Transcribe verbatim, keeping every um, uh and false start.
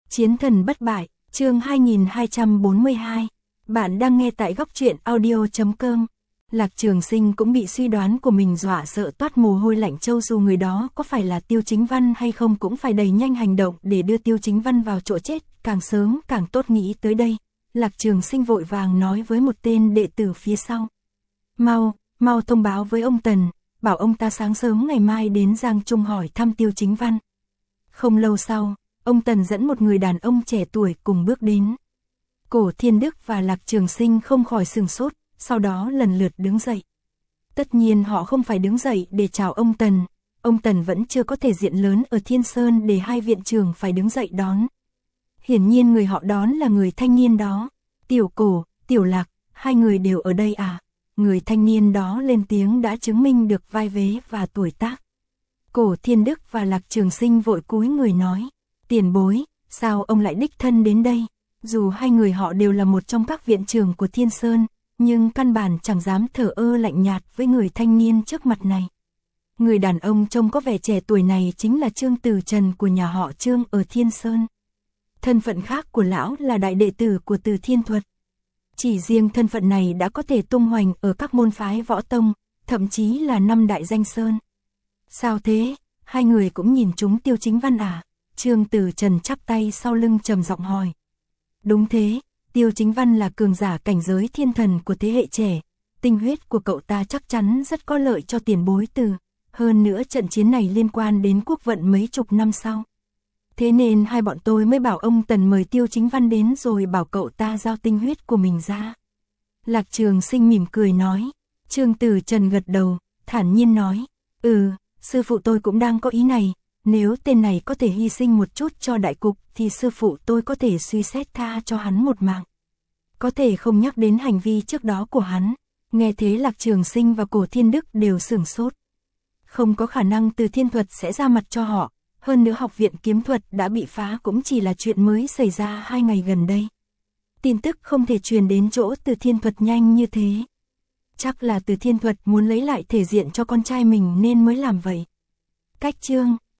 Chiến thần bất bại, chương hai nghìn hai trăm bốn mươi hai. Bạn đang nghe tại góc truyện audio chấm com. Lạc Trường Sinh cũng bị suy đoán của mình dọa sợ toát mồ hôi lạnh, châu dù người đó có phải là Tiêu Chính Văn hay không cũng phải đẩy nhanh hành động để đưa Tiêu Chính Văn vào chỗ chết, càng sớm càng tốt. Nghĩ tới đây, Lạc Trường Sinh vội vàng nói với một tên đệ tử phía sau. Mau, mau thông báo với ông Tần, bảo ông ta sáng sớm ngày mai đến Giang Trung hỏi thăm Tiêu Chính Văn. Không lâu sau, ông Tần dẫn một người đàn ông trẻ tuổi cùng bước đến. Cổ Thiên Đức và Lạc Trường Sinh không khỏi sửng sốt, sau đó lần lượt đứng dậy. Tất nhiên họ không phải đứng dậy để chào ông Tần, ông Tần vẫn chưa có thể diện lớn ở Thiên Sơn để hai viện trưởng phải đứng dậy đón. Hiển nhiên người họ đón là người thanh niên đó. Tiểu Cổ, Tiểu Lạc, hai người đều ở đây à? Người thanh niên đó lên tiếng đã chứng minh được vai vế và tuổi tác. Cổ Thiên Đức và Lạc Trường Sinh vội cúi người nói, tiền bối, sao ông lại đích thân đến đây? Dù hai người họ đều là một trong các viện trưởng của Thiên Sơn, nhưng căn bản chẳng dám thờ ơ lạnh nhạt với người thanh niên trước mặt này. Người đàn ông trông có vẻ trẻ tuổi này chính là Trương Tử Trần của nhà họ Trương ở Thiên Sơn. Thân phận khác của lão là đại đệ tử của Từ Thiên Thuật. Chỉ riêng thân phận này đã có thể tung hoành ở các môn phái võ tông, thậm chí là năm đại danh sơn. Sao thế, hai người cũng nhìn trúng Tiêu Chính Văn à? Trương Tử Trần chắp tay sau lưng trầm giọng hỏi. Đúng thế, Tiêu Chính Văn là cường giả cảnh giới thiên thần của thế hệ trẻ, tinh huyết của cậu ta chắc chắn rất có lợi cho tiền bối Từ. Hơn nữa trận chiến này liên quan đến quốc vận mấy chục năm sau. Thế nên hai bọn tôi mới bảo ông Tần mời Tiêu Chính Văn đến rồi bảo cậu ta giao tinh huyết của mình ra. Lạc Trường Sinh mỉm cười nói. Trương Tử Trần gật đầu, thản nhiên nói. Ừ, sư phụ tôi cũng đang có ý này. Nếu tên này có thể hy sinh một chút cho đại cục thì sư phụ tôi có thể suy xét tha cho hắn một mạng. Có thể không nhắc đến hành vi trước đó của hắn. Nghe thế Lạc Trường Sinh và Cổ Thiên Đức đều sửng sốt. Không có khả năng Từ Thiên Thuật sẽ ra mặt cho họ. Hơn nữa học viện kiếm thuật đã bị phá cũng chỉ là chuyện mới xảy ra hai ngày gần đây. Tin tức không thể truyền đến chỗ Từ Thiên Thuật nhanh như thế. Chắc là Từ Thiên Thuật muốn lấy lại thể diện cho con trai mình nên mới làm vậy. Cách chương